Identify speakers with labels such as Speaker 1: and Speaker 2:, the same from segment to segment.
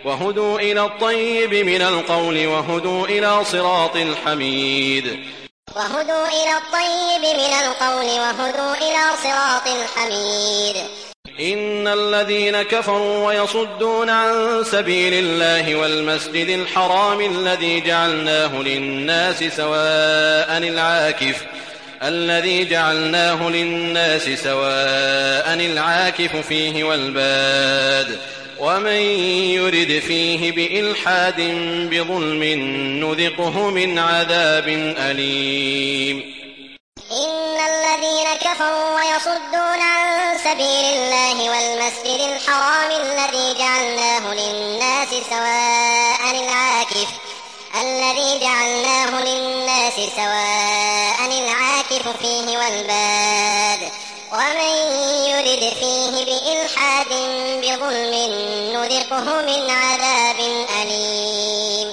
Speaker 1: وهدوا إلى الطيب من القول وهدوا إلى صراط الحميد.
Speaker 2: وهدوا إلى الطيب من القول وهدوا إلى صراط الحميد.
Speaker 1: إن الذين كفروا ويصدون عن سبيل الله والمسجد الحرام الذي جعلناه للناس سواء العاكف فيه والباد ومن يرد فيه بإلحاد بظلم نذقه من عذاب أليم.
Speaker 2: إن الذين كفروا ويصدون عن سبيل الله والمسجد الحرام الذي جعلناه للناس سواء العاكف فيه والباد ومن يرد فيه بإلحاد بظلم نذقه من عذاب أليم.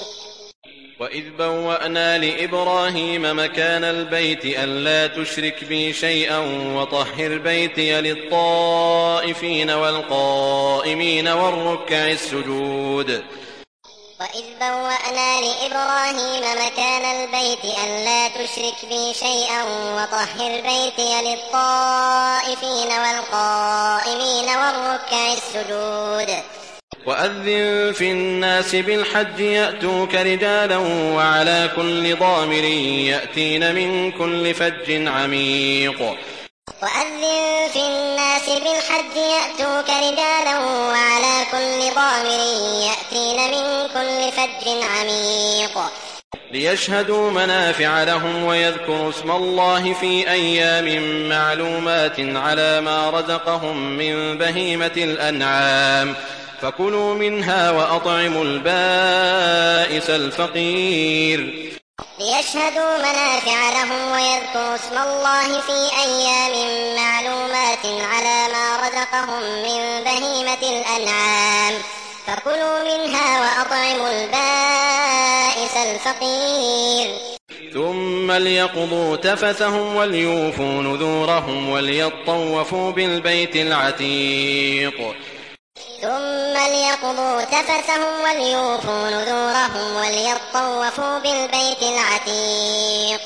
Speaker 1: وإذ بوأنا لإبراهيم مكان البيت ألا تشرك بي شيئا وطهر بيتي للطائفين والقائمين والركع السجود.
Speaker 2: وإذ بوأنا لإبراهيم مكان البيت ألا تشرك بي شيئا وطهر بيتي للطائفين والقائمين والركع السجود.
Speaker 1: وأذن في الناس بالحج يأتوك رجالا وعلى كل ضامر يأتين من كل فج عميق.
Speaker 2: وأذن في الناس بالحج يأتوك رجالا وعلى كل ضامر يأتين من كل فج عميق.
Speaker 1: ليشهدوا منافع لهم ويذكروا اسم الله في أيام معلومات على ما رزقهم من بهيمة الأنعام فكلوا منها وأطعموا البائس الفقير.
Speaker 2: ليشهدوا منافع لهم ويذكروا اسم الله في أيام معلومات على ما رزقهم من بهيمة الأنعام فكلوا منها وأطعموا البائس الفقير.
Speaker 1: ثم ليقضوا تفثهم وليوفوا نذورهم وليطوفوا بالبيت العتيق.
Speaker 2: ثم ليقضوا تفثهم وليوفوا نذورهم وليطوفوا بالبيت العتيق.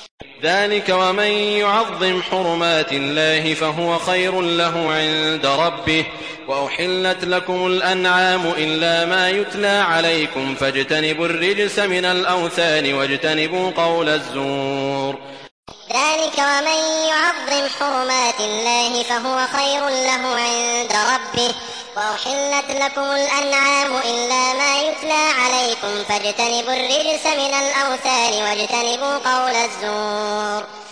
Speaker 1: ذلك ومن يعظم حرمات الله فهو خير له عند ربه. وأحلت لكم الأنعام إلا ما يتلى عليكم فاجتنبوا الرجس من الأوثان واجتنبوا قول الزور.
Speaker 2: ذلك ومن يعظم حرمات الله فهو خير له عند ربه. وأحلت لكم الأنعام إلا ما يتلى عليكم فاجتنبوا الرجس من الأوثان واجتنبوا قول الزور.